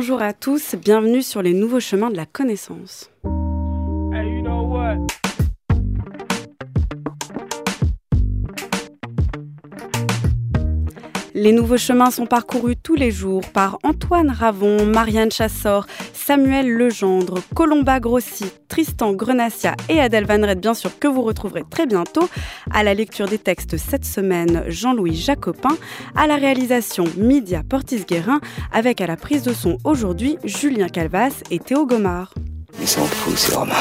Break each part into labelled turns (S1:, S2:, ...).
S1: Bonjour à tous, bienvenue sur les nouveaux chemins de la connaissance.
S2: Hey, you know what?
S1: Les nouveaux chemins sont parcourus tous les jours par Antoine Ravon, Marianne Chassor, Samuel Legendre, Colomba Grossi, Tristan Grenassia et Adèle Van Rett, bien sûr, que vous retrouverez très bientôt. À la lecture des textes cette semaine, Jean-Louis Jacopin. À la réalisation, Mydia Portis-Guérin, avec à la prise de son aujourd'hui, Julien Calvas et Théo Gomard.
S3: Ils sont fous, ces Romains.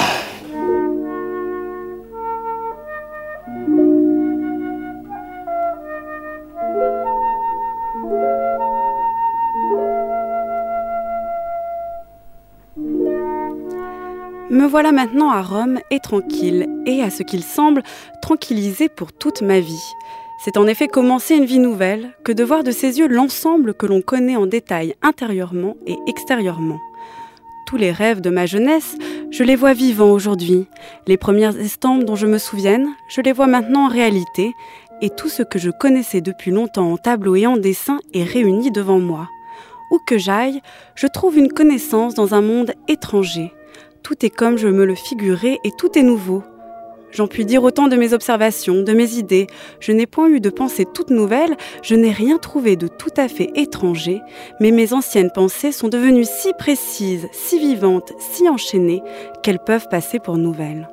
S1: Me voilà maintenant à Rome et tranquille, et à ce qu'il semble, tranquillisée pour toute ma vie. C'est en effet commencer une vie nouvelle que de voir de ses yeux l'ensemble que l'on connaît en détail intérieurement et extérieurement. Tous les rêves de ma jeunesse, je les vois vivants aujourd'hui. Les premières estampes dont je me souvienne, je les vois maintenant en réalité, et tout ce que je connaissais depuis longtemps en tableau et en dessin est réuni devant moi. Où que j'aille, je trouve une connaissance dans un monde étranger. Tout est comme je me le figurais et tout est nouveau. J'en puis dire autant de mes observations, de mes idées. Je n'ai point eu de pensée toute nouvelle, je n'ai rien trouvé de tout à fait étranger, mais mes anciennes pensées sont devenues si précises, si vivantes, si enchaînées, qu'elles peuvent passer pour nouvelles.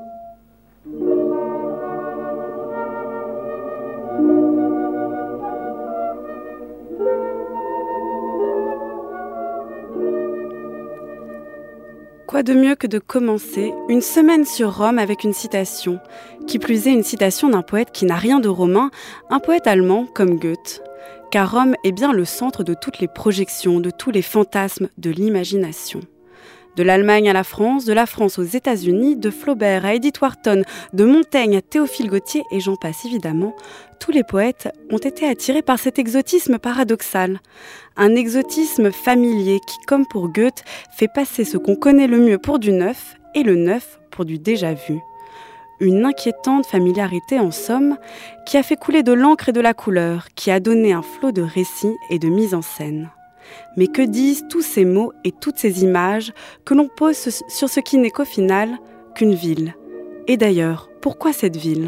S1: Quoi de mieux que de commencer une semaine sur Rome avec une citation, qui plus est une citation d'un poète qui n'a rien de romain, un poète allemand comme Goethe. Car Rome est bien le centre de toutes les projections, de tous les fantasmes, de l'imagination. De l'Allemagne à la de France aux États-Unis, de Flaubert à Edith Wharton, de Montaigne à Théophile Gautier et j'en passe évidemment, tous les poètes ont été attirés par cet exotisme paradoxal. Un exotisme familier qui, comme pour Goethe, fait passer ce qu'on connaît le mieux pour du neuf et le neuf pour du déjà vu. Une inquiétante familiarité en somme, qui a fait couler de l'encre et de la couleur, qui a donné un flot de récits et de mise en scène. Mais que disent tous ces mots et toutes ces images que l'on pose sur ce qui n'est qu'au final qu'une ville? Et d'ailleurs, pourquoi cette ville?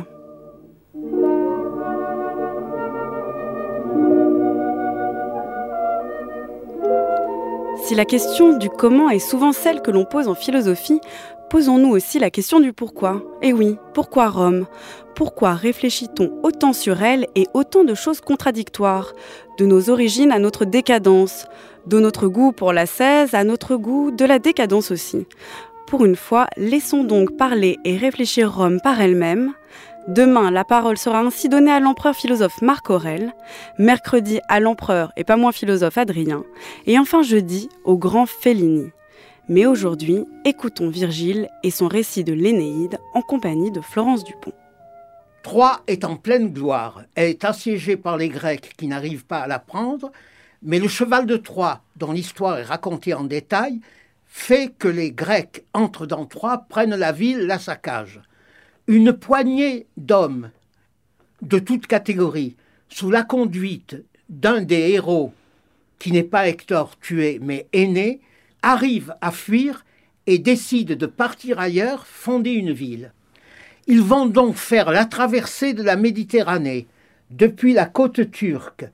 S1: Si la question du comment est souvent celle que l'on pose en philosophie, posons-nous aussi la question du pourquoi. Et oui, pourquoi Rome? Pourquoi réfléchit-on autant sur elle et autant de choses contradictoires? De nos origines à notre décadence, de notre goût pour l'ascèse à notre goût de la décadence aussi. Pour une fois, laissons donc parler et réfléchir Rome par elle-même. Demain, la parole sera ainsi donnée à l'empereur philosophe Marc Aurèle, mercredi à l'empereur et pas moins philosophe Adrien, et enfin jeudi au grand Fellini. Mais aujourd'hui, écoutons Virgile et son récit de l'Énéide en compagnie de Florence Dupont.
S4: Troie est en pleine gloire. Elle est assiégée par les Grecs qui n'arrivent pas à la prendre, mais le cheval de Troie, dont l'histoire est racontée en détail, fait que les Grecs entrent dans Troie, prennent la ville, la saccagent. Une poignée d'hommes de toutes catégories, sous la conduite d'un des héros, qui n'est pas Hector tué, mais Énée, arrivent à fuir et décident de partir ailleurs, fonder une ville. Ils vont donc faire la traversée de la Méditerranée, depuis la côte turque,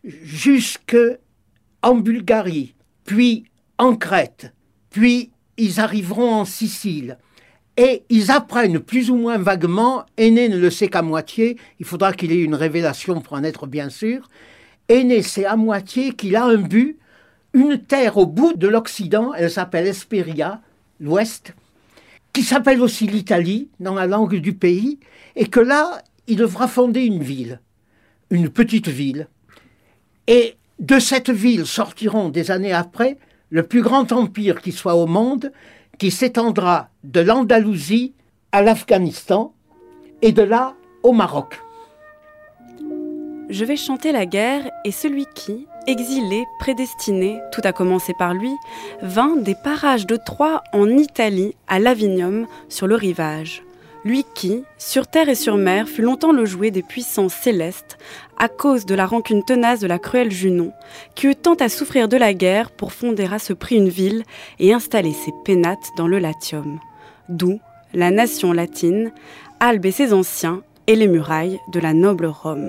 S4: jusqu'en Bulgarie, puis en Crète, puis ils arriveront en Sicile. Et ils apprennent plus ou moins vaguement, Énée ne le sait qu'à moitié, il faudra qu'il ait une révélation pour en être bien sûr, Énée sait à moitié qu'il a un but, une terre au bout de l'Occident, elle s'appelle Hesperia, l'Ouest, qui s'appelle aussi l'Italie, dans la langue du pays, et que là, il devra fonder une ville, une petite ville. Et de cette ville sortiront des années après le plus grand empire qui soit au monde, qui s'étendra de l'Andalousie à l'Afghanistan et de là au Maroc.
S1: Je vais chanter la guerre et celui qui, exilé, prédestiné, tout a commencé par lui, vint des parages de Troie en Italie à Lavinium sur le rivage. Lui qui, sur terre et sur mer, fut longtemps le jouet des puissances célestes, à cause de la rancune tenace de la cruelle Junon, qui eut tant à souffrir de la guerre pour fonder à ce prix une ville et installer ses pénates dans le Latium. D'où la nation latine, Albe et ses anciens, et les murailles de la noble Rome.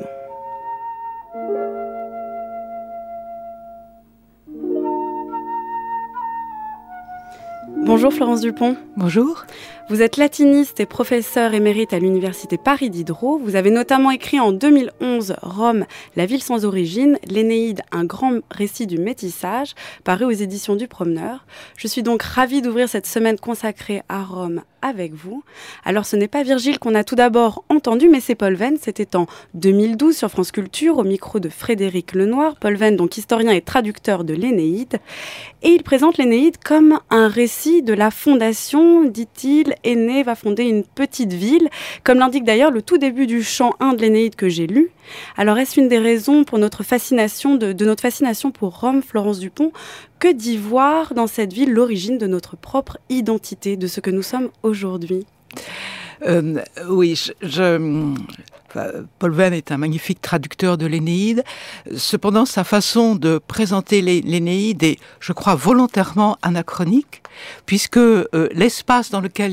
S1: Bonjour Florence Dupont.
S5: Bonjour.
S1: Vous êtes latiniste et professeur émérite à l'université Paris Diderot. Vous avez notamment écrit en 2011 Rome, la ville sans origine, l'Énéide, un grand récit du métissage, paru aux éditions du Promeneur. Je suis donc ravie d'ouvrir cette semaine consacrée à Rome avec vous. Alors ce n'est pas Virgile qu'on a tout d'abord entendu, mais c'est Paul Venn. C'était en 2012 sur France Culture, au micro de Frédéric Lenoir. Paul Venn, donc historien et traducteur de l'Énéide. Et il présente l'Énéide comme un récit de la fondation, dit-il. Énée va fonder une petite ville, comme l'indique d'ailleurs le tout début du chant 1 de l'Énéide que j'ai lu. Alors est-ce une des raisons pour notre fascination de notre fascination pour Rome, Florence Dupont, que d'y voir dans cette ville l'origine de notre propre identité, de ce que nous sommes aujourd'hui ?
S5: Oui, Paul Venn est un magnifique traducteur de l'Énéide. Cependant, sa façon de présenter l'Énéide est, je crois, volontairement anachronique, puisque l'espace dans lequel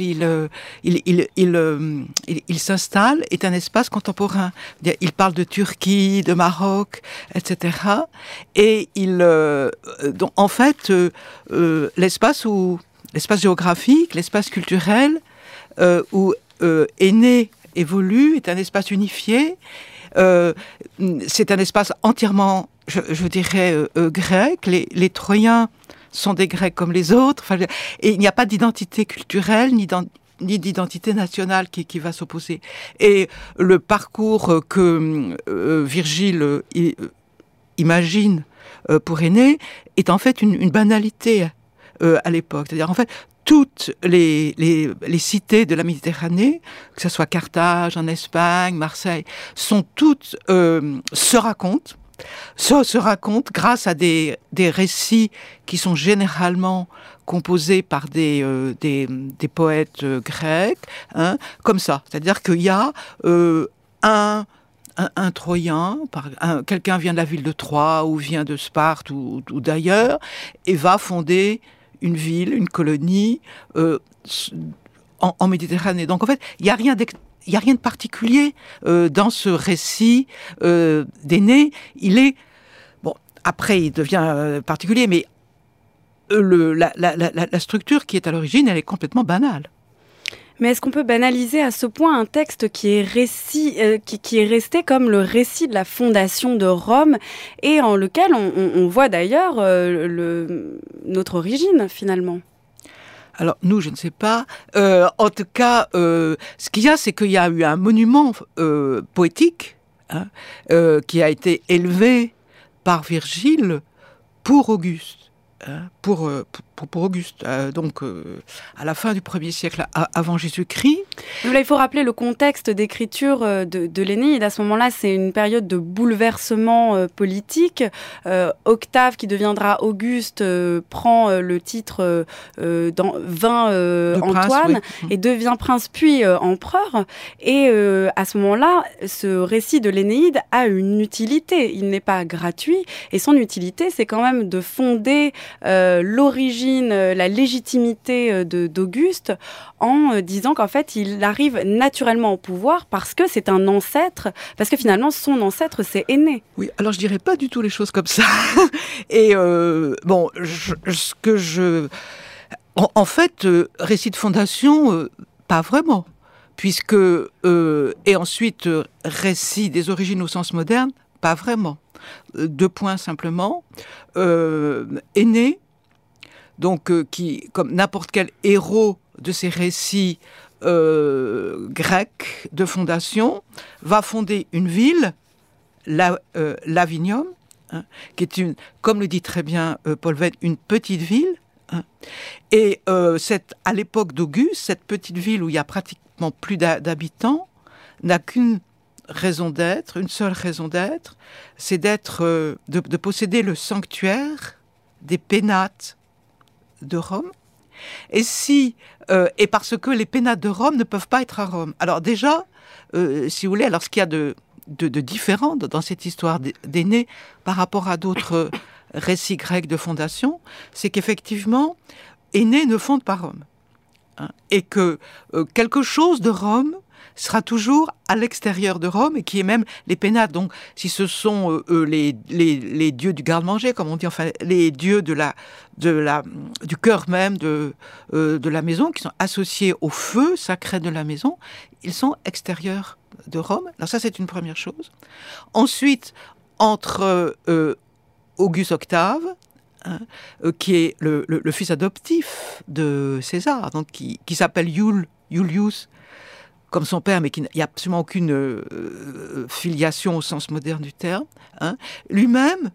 S5: il s'installe est un espace contemporain. Il parle de Turquie, de Maroc, etc. Et donc, en fait, l'espace géographique, l'espace culturel, où Énée évolue, est un espace unifié. C'est un espace entièrement, je dirais, grec. Les Troyens sont des Grecs comme les autres. Enfin, et il n'y a pas d'identité culturelle ni d'identité nationale qui va s'opposer. Et le parcours que Virgile imagine pour Énée est en fait une banalité à l'époque. C'est-à-dire, en fait, toutes les cités de la Méditerranée, que ce soit Carthage, en Espagne, Marseille, sont toutes se racontent grâce à des récits qui sont généralement composés par des poètes grecs, hein, comme ça. C'est-à-dire qu'il y a un Troyen, quelqu'un vient de la ville de Troie ou vient de Sparte ou d'ailleurs et va fonder une ville, une colonie en Méditerranée. Donc en fait, il n'y a rien de particulier dans ce récit d'Énée. Il est bon. Après, il devient particulier, mais la structure qui est à l'origine, elle est complètement banale.
S1: Mais est-ce qu'on peut banaliser à ce point un texte qui est resté comme le récit de la fondation de Rome et en lequel on voit d'ailleurs notre origine finalement ?
S5: Alors nous, je ne sais pas. En tout cas, ce qu'il y a, c'est qu'il y a eu un monument poétique qui a été élevé par Virgile pour Auguste. Pour Auguste, donc à la fin du 1er siècle avant Jésus-Christ.
S1: Là, il faut rappeler le contexte d'écriture de l'Énéide. À ce moment-là, c'est une période de bouleversement politique. Octave, qui deviendra Auguste, prend le titre Antoine, oui, et devient prince puis empereur. Et à ce moment-là, ce récit de l'Énéide a une utilité. Il n'est pas gratuit. Et son utilité, c'est quand même de fonder l'origine, la légitimité d'Auguste en disant qu'en fait, il arrive naturellement au pouvoir parce que c'est un ancêtre, parce que finalement, son ancêtre, c'est Énée.
S5: Oui, alors je dirais pas du tout les choses comme ça. Et bon, en fait, récit de fondation, pas vraiment, puisque, et ensuite, récit des origines au sens moderne, pas vraiment. 2 points simplement. Énée, donc qui, comme n'importe quel héros de ces récits grecs de fondation, va fonder une ville, Lavinium, hein, qui est comme le dit très bien Paul Venn, une petite ville. Hein, et à l'époque d'Auguste, cette petite ville où il y a pratiquement plus d'habitants n'a qu'une raison d'être, une seule raison d'être, c'est de posséder le sanctuaire des pénates de Rome, Et parce que les pénates de Rome ne peuvent pas être à Rome. Alors déjà, si vous voulez, alors ce qu'il y a de différent dans cette histoire d'Énée par rapport à d'autres récits grecs de fondation, c'est qu'effectivement, Énée ne fonde pas Rome. Hein, et que quelque chose de Rome sera toujours à l'extérieur de Rome, et qui est même les pénates. Donc, si ce sont les dieux du garde-manger, comme on dit, enfin, les dieux du cœur même de la maison, qui sont associés au feu sacré de la maison, ils sont extérieurs de Rome. Alors ça, c'est une première chose. Ensuite, entre Auguste Octave, hein, qui est le fils adoptif de César, donc qui s'appelle Iulius, comme son père, mais il n'y a absolument aucune filiation au sens moderne du terme. Hein. Lui-même,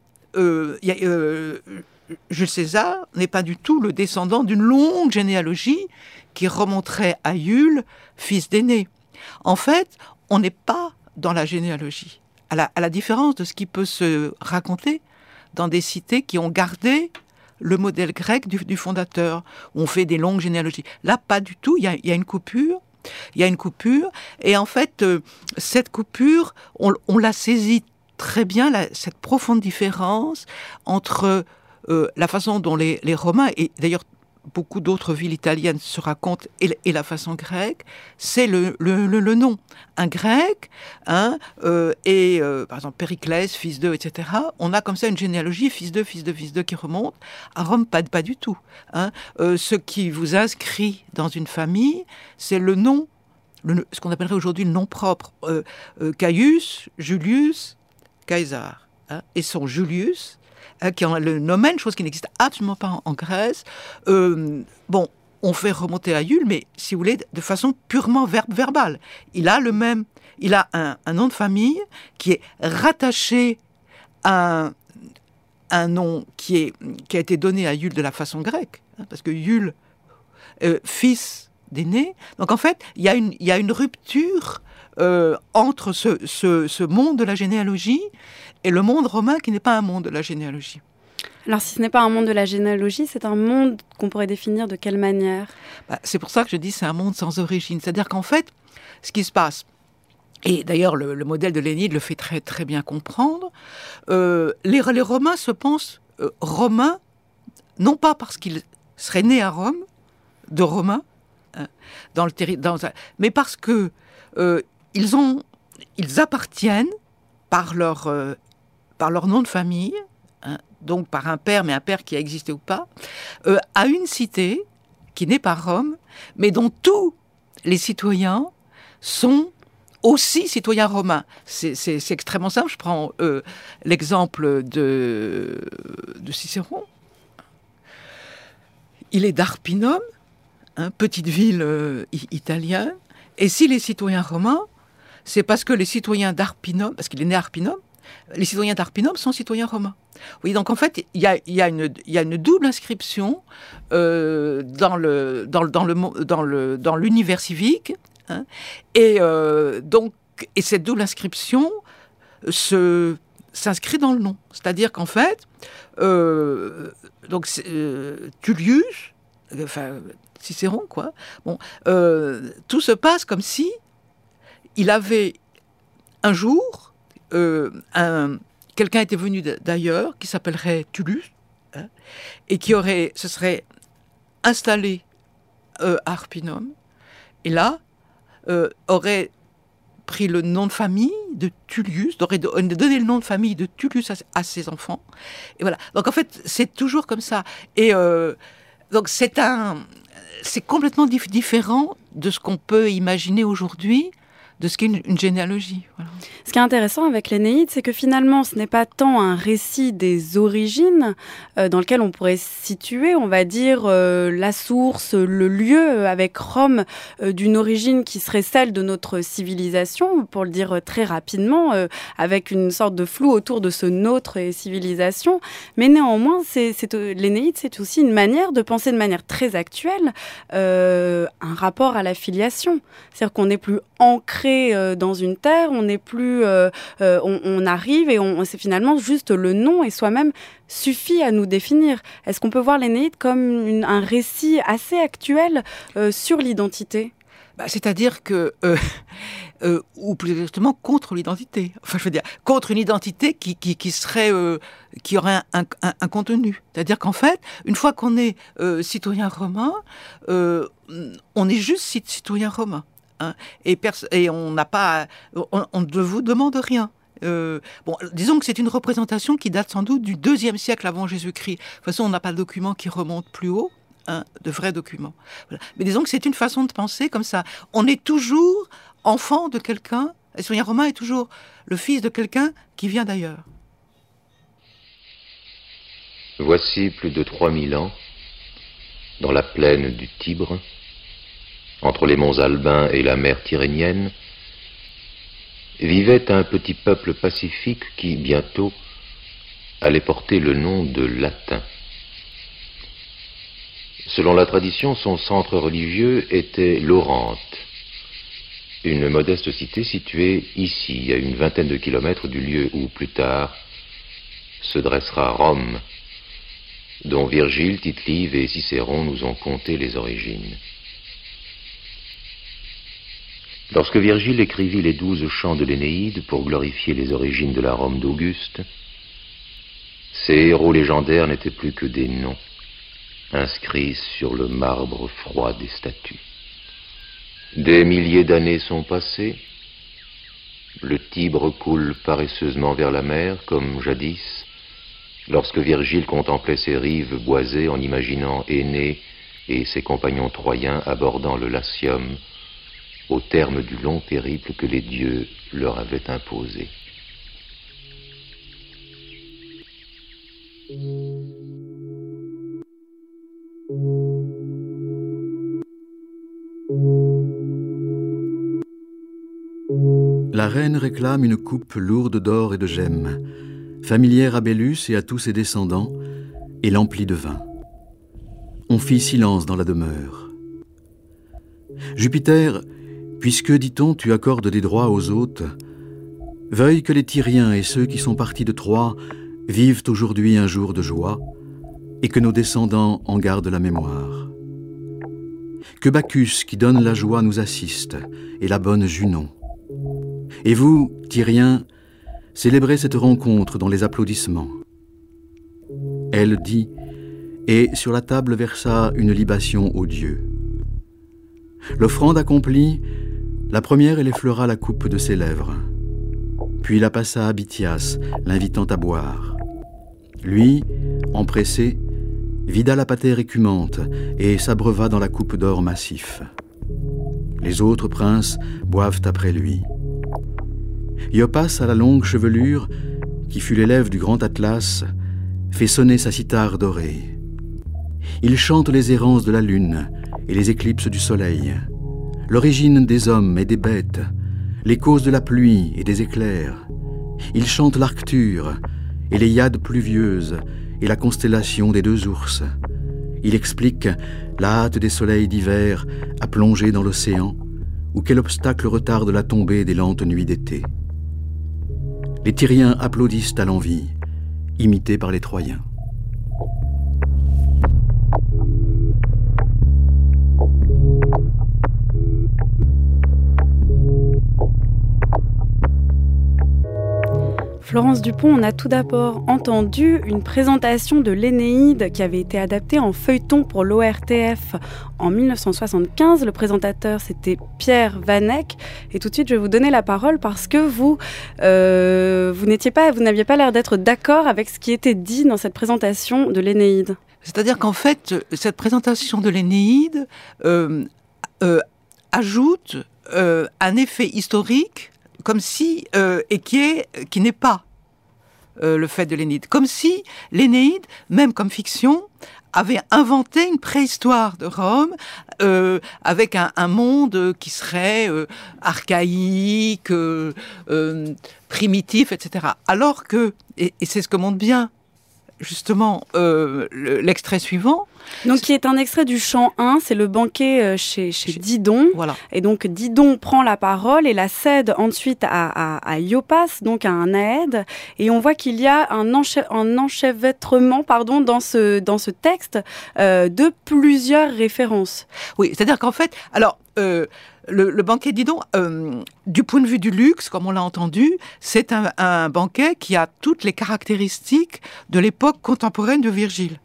S5: Jules César n'est pas du tout le descendant d'une longue généalogie qui remonterait à Iule, fils d'Énée. En fait, on n'est pas dans la généalogie, à la différence de ce qui peut se raconter dans des cités qui ont gardé le modèle grec du fondateur, où on fait des longues généalogies. Là, pas du tout, il y a une coupure. Il y a une coupure, et en fait, cette coupure, on la saisit très bien, cette profonde différence entre la façon dont les Romains, et d'ailleurs beaucoup d'autres villes italiennes se racontent, et la façon grecque, c'est le nom. Un grec, hein, par exemple Périclès, fils d'eux, etc. On a comme ça une généalogie, fils d'eux, fils d'eux, fils d'eux, qui remonte. À Rome, pas du tout. Hein. Ce qui vous inscrit dans une famille, c'est le nom, ce qu'on appellerait aujourd'hui le nom propre. Caius, Julius, Caesar. Hein, et son Julius, qui est le nomen, chose qui n'existe absolument pas en Grèce. On fait remonter à Iule, mais si vous voulez, de façon purement verbale. Il a un nom de famille qui est rattaché à un nom qui a été donné à Iule de la façon grecque, hein, parce que Iule, fils d'Énée. Donc en fait, il y a une rupture entre ce monde de la généalogie et le monde romain qui n'est pas un monde de la généalogie.
S1: Alors si ce n'est pas un monde de la généalogie, c'est un monde qu'on pourrait définir de quelle manière ?
S5: C'est pour ça que je dis c'est un monde sans origine. C'est-à-dire qu'en fait, ce qui se passe, et d'ailleurs le modèle de l'Énéide le fait très, très bien comprendre, les Romains se pensent romains, non pas parce qu'ils seraient nés à Rome, de Romains, hein, mais parce que ils appartiennent par leur nom de famille, hein, donc par un père, mais un père qui a existé ou pas, à une cité qui n'est pas Rome, mais dont tous les citoyens sont aussi citoyens romains. C'est extrêmement simple. Je prends l'exemple de Cicéron. Il est d'Arpinum, hein, petite ville italienne, et s'il est citoyen romain, c'est parce que les citoyens d'Arpinum, parce qu'il est né à Arpinum, les citoyens d'Arpinum sont citoyens romains. Oui, donc en fait, il y a une double inscription dans l'univers civique, hein, et cette double inscription s'inscrit dans le nom. C'est-à-dire qu'en fait, Tullius, enfin Cicéron, quoi. Bon, tout se passe comme si il avait un jour quelqu'un était venu d'ailleurs qui s'appellerait Tullus, hein, et qui se serait installé à Arpinum, et là aurait pris le nom de famille de Tullius, aurait donné le nom de famille de Tullius à ses enfants, et voilà. Donc en fait, c'est toujours comme ça, et donc c'est complètement différent de ce qu'on peut imaginer aujourd'hui, de ce qu'est une généalogie. Voilà.
S1: Ce qui est intéressant avec l'Énéide, c'est que finalement, ce n'est pas tant un récit des origines dans lequel on pourrait situer, on va dire, la source, le lieu, avec Rome, d'une origine qui serait celle de notre civilisation, pour le dire très rapidement, avec une sorte de flou autour de ce nôtre et civilisation. Mais néanmoins, l'Énéide, c'est aussi une manière de penser de manière très actuelle un rapport à la filiation. C'est-à-dire qu'on n'est plus ancré ancré dans une terre, on n'est plus, on arrive et c'est finalement juste le nom et soi-même suffit à nous définir. Est-ce qu'on peut voir l'Énéide comme un récit assez actuel sur l'identité ?
S5: C'est-à-dire que, ou plus exactement contre l'identité. Enfin, je veux dire, contre une identité qui serait, qui aurait un contenu. C'est-à-dire qu'en fait, une fois qu'on est citoyen romain, on est juste citoyen romain. Hein, et on n'a pas, on ne vous demande rien. Disons que c'est une représentation qui date sans doute du IIe siècle avant Jésus-Christ. De toute façon, on n'a pas de document qui remonte plus haut. De vrais documents. Voilà. Mais disons que c'est une façon de penser comme ça. On est toujours enfant de quelqu'un, et le citoyen romain est toujours le fils de quelqu'un qui vient d'ailleurs.
S6: Voici plus de 3000 ans, dans la plaine du Tibre, entre les monts Albins et la mer Tyrrhénienne, vivait un petit peuple pacifique qui, bientôt, allait porter le nom de Latin. Selon la tradition, son centre religieux était l'Orante, une modeste cité située ici, à une vingtaine de kilomètres du lieu où, plus tard, se dressera Rome, dont Virgile, Tite-Live et Cicéron nous ont conté les origines. Lorsque Virgile écrivit les 12 chants de l'Énéide pour glorifier les origines de la Rome d'Auguste, ces héros légendaires n'étaient plus que des noms, inscrits sur le marbre froid des statues. Des milliers d'années sont passées, le Tibre coule paresseusement vers la mer, comme jadis, lorsque Virgile contemplait ses rives boisées en imaginant Énée et ses compagnons troyens abordant le Latium, au terme du long périple que les dieux leur avaient imposé.
S7: La reine réclame une coupe lourde d'or et de gemmes, familière à Bélus et à tous ses descendants, et l'emplit de vin. On fit silence dans la demeure. Jupiter, puisque, dit-on, tu accordes des droits aux hôtes, veuille que les Tyriens et ceux qui sont partis de Troie vivent aujourd'hui un jour de joie, et que nos descendants en gardent la mémoire. Que Bacchus, qui donne la joie, nous assiste, et la bonne Junon. Et vous, Tyriens, célébrez cette rencontre dans les applaudissements. Elle dit, et sur la table versa une libation aux dieux. L'offrande accomplie, la première elle effleura la coupe de ses lèvres, puis la passa à Bithyas, l'invitant à boire. Lui, empressé, vida la patère écumante et s'abreuva dans la coupe d'or massif. Les autres princes boivent après lui. Iopas à la longue chevelure, qui fut l'élève du grand Atlas, fait sonner sa cithare dorée. Il chante les errances de la lune et les éclipses du soleil, l'origine des hommes et des bêtes, les causes de la pluie et des éclairs. Il chante l'Arcture et les Hyades pluvieuses et la constellation des 2 ours. Il explique la hâte des soleils d'hiver à plonger dans l'océan, ou quel obstacle retarde la tombée des lentes nuits d'été. Les Tyriens applaudissent à l'envi, imités par les Troyens.
S1: Florence Dupont, on a tout d'abord entendu une présentation de l'Énéide qui avait été adaptée en feuilleton pour l'ORTF en 1975. Le présentateur, c'était Pierre Vanek. Et tout de suite, je vais vous donner la parole parce que vous n'aviez pas l'air d'être d'accord avec ce qui était dit dans cette présentation de l'Énéide.
S5: C'est-à-dire qu'en fait, cette présentation de l'Énéide ajoute un effet historique comme si, et qui n'est pas le fait de l'Énéide. Comme si l'Énéide, même comme fiction, avait inventé une préhistoire de Rome avec un monde qui serait archaïque, primitif, etc. Alors que, et c'est ce que montre bien justement l'extrait suivant.
S1: Donc, qui est un extrait du chant 1, c'est le banquet chez Didon.
S5: Voilà.
S1: Et donc, Didon prend la parole et la cède ensuite à Iopas, donc à un Aède. Et on voit qu'il y a un enchevêtrement dans ce texte de plusieurs références.
S5: Oui, c'est-à-dire qu'en fait, alors, le banquet Didon, du point de vue du luxe, comme on l'a entendu, c'est un banquet qui a toutes les caractéristiques de l'époque contemporaine de Virgile.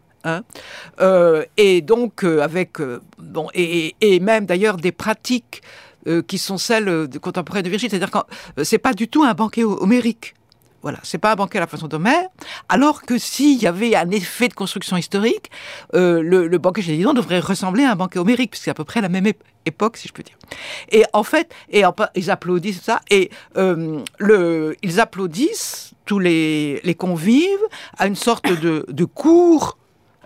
S5: Et donc avec et même d'ailleurs des pratiques qui sont celles contemporaines de Virgile, c'est-à-dire que c'est pas du tout un banquet homérique. Voilà, c'est pas un banquet à la façon d'Homère, alors que s'il y avait un effet de construction historique, le banquet chez Didon devrait ressembler à un banquet homérique, puisque c'est à peu près la même époque, si je peux dire. Et en fait, ils applaudissent ça, et ils applaudissent tous les convives à une sorte de cours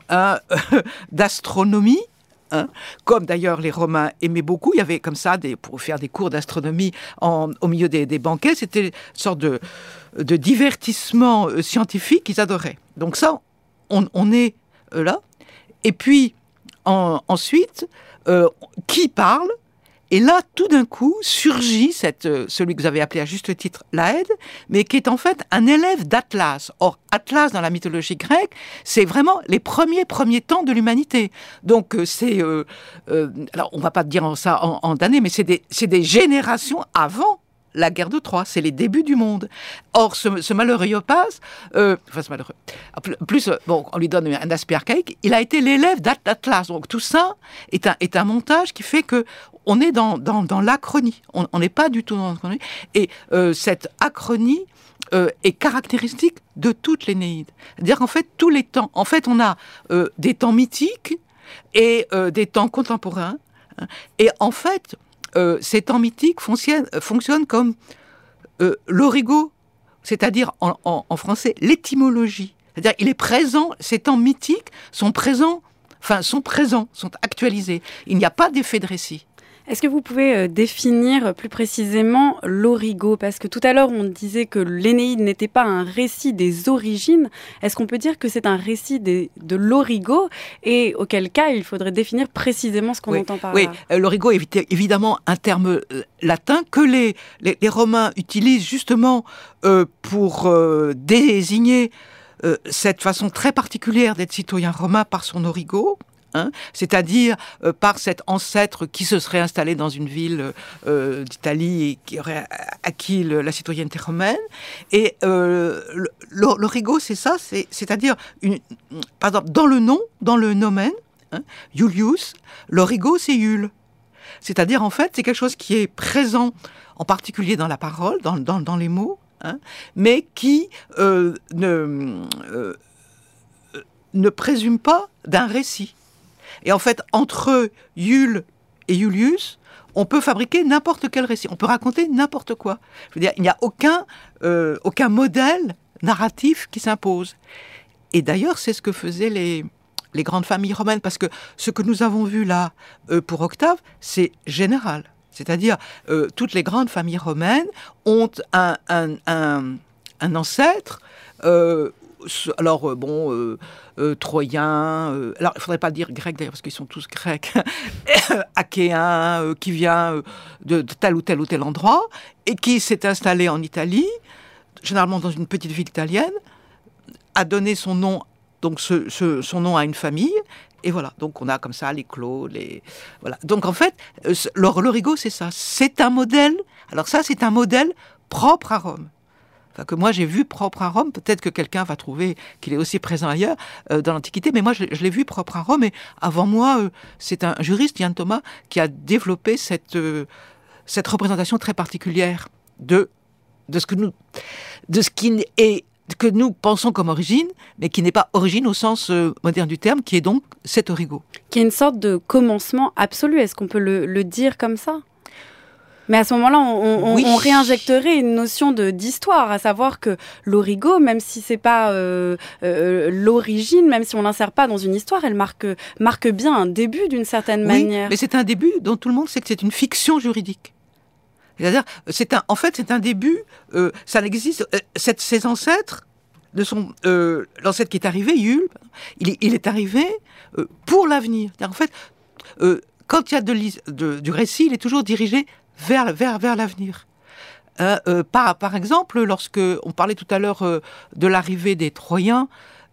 S5: d'astronomie. Comme d'ailleurs les Romains aimaient beaucoup, il y avait comme ça pour faire des cours d'astronomie au milieu des banquets, c'était une sorte de divertissement scientifique qu'ils adoraient. Donc ça, on est là. Et puis ensuite, qui parle? Et là, tout d'un coup, surgit celui que vous avez appelé à juste titre l'Aède, mais qui est en fait un élève d'Atlas. Or, Atlas, dans la mythologie grecque, c'est vraiment les premiers temps de l'humanité. Donc, alors, on va pas dire ça en d'années, mais c'est des générations avant la guerre de Troie, c'est les débuts du monde. Or, ce malheureux Iopas, ce malheureux, plus, on lui donne un aspect archaïque, il a été l'élève d'Atlas. Donc, tout ça est un montage qui fait que on est dans l'achronie. On n'est pas du tout dans l'achronie. Et cette achronie est caractéristique de toute l'Énéide. C'est-à-dire qu'en fait, tous les temps, en fait, on a des temps mythiques et des temps contemporains. Et en fait, ces temps mythiques fonctionnent comme l'origo, c'est-à-dire en français l'étymologie. C'est-à-dire il est présent, ces temps mythiques sont présents, sont actualisés. Il n'y a pas d'effet de récit.
S1: Est-ce que vous pouvez définir plus précisément l'origo? Parce que tout à l'heure, on disait que l'Énéide n'était pas un récit des origines. Est-ce qu'on peut dire que c'est un récit de l'origo? Et auquel cas, il faudrait définir précisément ce qu'on entend par là.
S5: Oui, l'origo est évidemment un terme latin que les Romains utilisent justement pour désigner cette façon très particulière d'être citoyen romain par son origo. C'est-à-dire par cet ancêtre qui se serait installé dans une ville d'Italie et qui aurait acquis la citoyenneté romaine. Et l'origo, c'est ça, c'est-à-dire, par exemple, dans le nomen, Iulius, l'origo, c'est Iule. C'est-à-dire, en fait, c'est quelque chose qui est présent, en particulier dans la parole, dans les mots, mais qui ne présume pas d'un récit. Et en fait, entre Iule et Iulius, on peut fabriquer n'importe quel récit. On peut raconter n'importe quoi. Je veux dire, il n'y a aucun modèle narratif qui s'impose. Et d'ailleurs, c'est ce que faisaient les grandes familles romaines, parce que ce que nous avons vu là pour Octave, c'est général. C'est-à-dire, toutes les grandes familles romaines ont un ancêtre. Troyen, alors il ne faudrait pas dire grec d'ailleurs parce qu'ils sont tous grecs, achéen, qui vient de tel ou tel endroit et qui s'est installé en Italie, généralement dans une petite ville italienne, a donné son nom, donc son nom à une famille, et voilà, donc on a comme ça les Claude, voilà. Donc en fait, l'origo c'est ça, c'est un modèle, alors ça c'est un modèle propre à Rome. Que moi j'ai vu propre à Rome, peut-être que quelqu'un va trouver qu'il est aussi présent ailleurs dans l'Antiquité, mais moi je l'ai vu propre à Rome, et avant moi c'est un juriste, Yann Thomas, qui a développé cette représentation très particulière de ce qui est, que nous pensons comme origine, mais qui n'est pas origine au sens moderne du terme, qui est donc cet origo.
S1: Qui est une sorte de commencement absolu, est-ce qu'on peut le dire comme ça ? Mais à ce moment-là, on réinjecterait une notion d'histoire, à savoir que l'origo, même si c'est pas l'origine, même si on l'insère pas dans une histoire, elle marque bien un début d'une certaine manière.
S5: Mais c'est un début dont tout le monde sait que c'est une fiction juridique. C'est-à-dire, c'est un début, ça n'existe, ces ancêtres l'ancêtre qui est arrivé, Yule, il est arrivé pour l'avenir. En fait, quand il y a du récit, il est toujours dirigé vers l'avenir. Par exemple, lorsque on parlait tout à l'heure de l'arrivée des Troyens,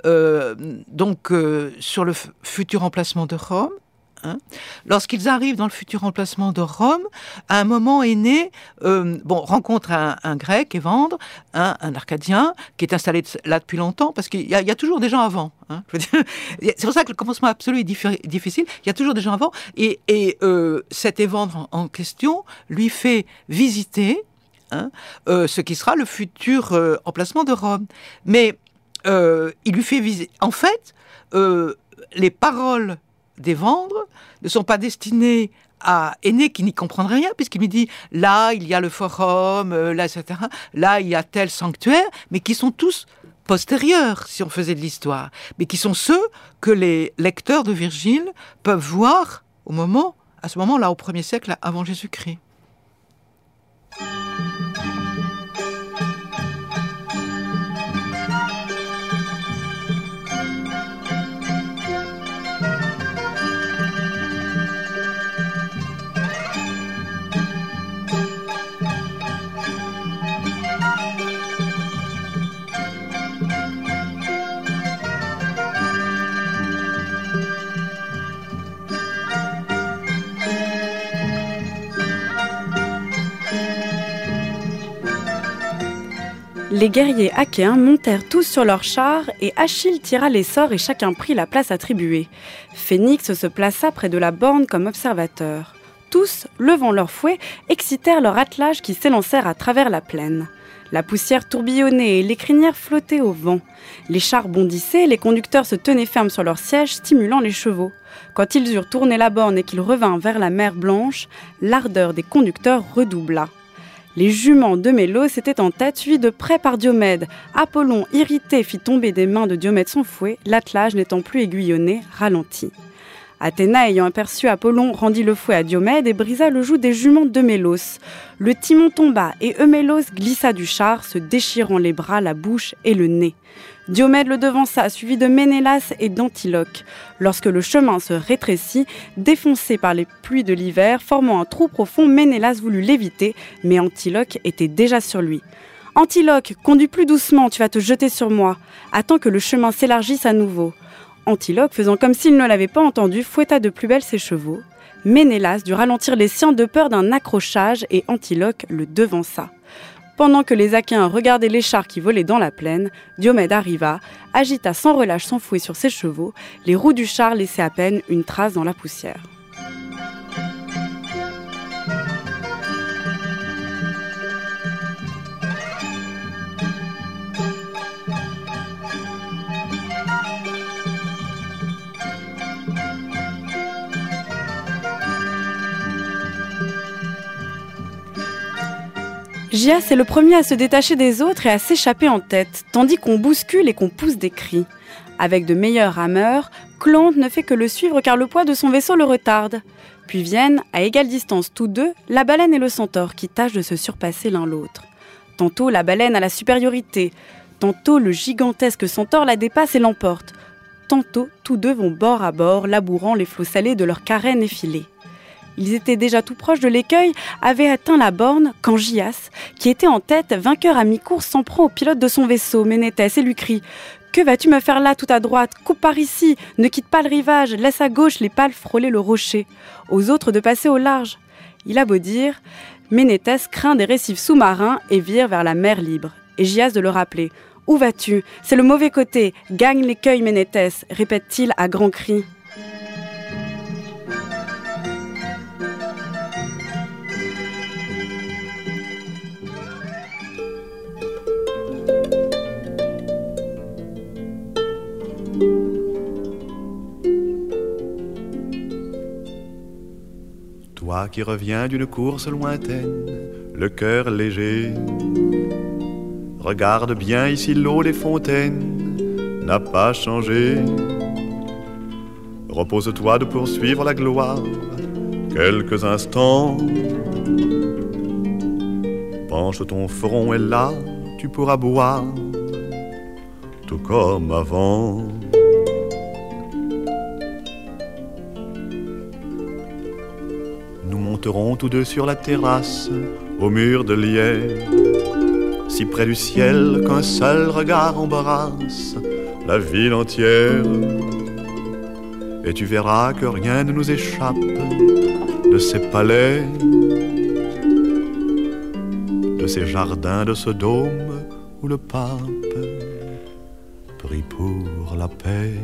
S5: sur le futur emplacement de Rome, lorsqu'ils arrivent dans le futur emplacement de Rome, à un moment est né, rencontre un Grec, Évandre, un Arcadien, qui est installé là depuis longtemps, parce qu'il y a toujours des gens avant. C'est pour ça que le commencement absolu est difficile, il y a toujours des gens avant, et cet Évandre en question lui fait visiter ce qui sera le futur emplacement de Rome. Mais il lui fait visiter... En fait, les paroles d'Évandre ne sont pas destinées à Énée qui n'y comprendrait rien, puisqu'il lui dit « Là, il y a le forum, là, etc. Là, il y a tel sanctuaire », mais qui sont tous postérieurs, si on faisait de l'histoire, mais qui sont ceux que les lecteurs de Virgile peuvent voir à ce moment-là, au 1er siècle avant Jésus-Christ.
S1: Les guerriers achéens montèrent tous sur leurs chars et Achille tira les sorts et chacun prit la place attribuée. Phénix se plaça près de la borne comme observateur. Tous, levant leurs fouets, excitèrent leur attelage qui s'élancèrent à travers la plaine. La poussière tourbillonnait et les crinières flottaient au vent. Les chars bondissaient, les conducteurs se tenaient fermes sur leurs sièges, stimulant les chevaux. Quand ils eurent tourné la borne et qu'ils revinrent vers la mer Blanche, l'ardeur des conducteurs redoubla. Les juments de Mélos étaient en tête, suivis de près par Diomède. Apollon, irrité, fit tomber des mains de Diomède son fouet, l'attelage n'étant plus aiguillonné, ralentit. Athéna, ayant aperçu Apollon, rendit le fouet à Diomède et brisa le joug des juments de Mélos. Le timon tomba et Eumélos glissa du char, se déchirant les bras, la bouche et le nez. Diomède le devança, suivi de Ménélas et d'Antiloque. Lorsque le chemin se rétrécit, défoncé par les pluies de l'hiver, formant un trou profond, Ménélas voulut l'éviter, mais Antiloque était déjà sur lui. « Antiloque, conduis plus doucement, tu vas te jeter sur moi. Attends que le chemin s'élargisse à nouveau. » Antiloque, faisant comme s'il ne l'avait pas entendu, fouetta de plus belle ses chevaux. Ménélas dut ralentir les siens de peur d'un accrochage et Antiloque le devança. Pendant que les Achéens regardaient les chars qui volaient dans la plaine, Diomède arriva, agita sans relâche son fouet sur ses chevaux, les roues du char laissaient à peine une trace dans la poussière. Gyas est le premier à se détacher des autres et à s'échapper en tête, tandis qu'on bouscule et qu'on pousse des cris. Avec de meilleurs rameurs, Clonte ne fait que le suivre car le poids de son vaisseau le retarde. Puis viennent, à égale distance tous deux, la baleine et le centaure qui tâchent de se surpasser l'un l'autre. Tantôt la baleine a la supériorité, tantôt le gigantesque centaure la dépasse et l'emporte. Tantôt tous deux vont bord à bord, labourant les flots salés de leurs carènes effilées. Ils étaient déjà tout proches de l'écueil, avaient atteint la borne, quand Gyas, qui était en tête, vainqueur à mi-course, s'en prend au pilote de son vaisseau, Ménétès, et lui crie « Que vas-tu me faire là tout à droite? Coupe par ici, ne quitte pas le rivage, laisse à gauche les pales frôler le rocher. Aux autres de passer au large. » Il a beau dire, Ménétès craint des récifs sous-marins et vire vers la mer libre. Et Gyas de le rappeler « Où vas-tu? C'est le mauvais côté, gagne l'écueil Ménétès, répète-t-il à grands cris.
S8: Toi qui reviens d'une course lointaine, le cœur léger, regarde bien ici l'eau des fontaines n'a pas changé. Repose-toi de poursuivre la gloire quelques instants. Penche ton front et là tu pourras boire tout comme avant. Nous monterons tous deux sur la terrasse, au mur de lierre, si près du ciel qu'un seul regard embrasse la ville entière. Et tu verras que rien ne nous échappe de ces palais, de ces jardins, de ce dôme où le pape prie pour la paix.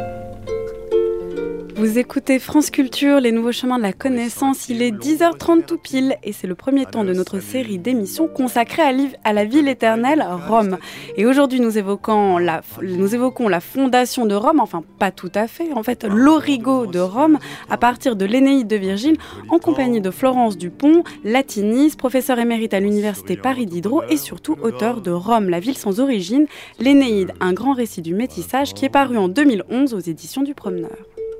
S1: Vous écoutez France Culture, les nouveaux chemins de la connaissance. Il est 10h30 tout pile et c'est le premier temps de notre série d'émissions consacrée à la ville éternelle, Rome. Et aujourd'hui, nous évoquons la fondation de Rome, enfin pas tout à fait, en fait l'origo de Rome, à partir de l'Énéide de Virgile, en compagnie de Florence Dupont, latiniste, professeure émérite à l'université Paris Diderot et surtout auteur de Rome, la ville sans origine, l'Énéide, un grand récit du métissage qui est paru en 2011 aux éditions du Promeneur.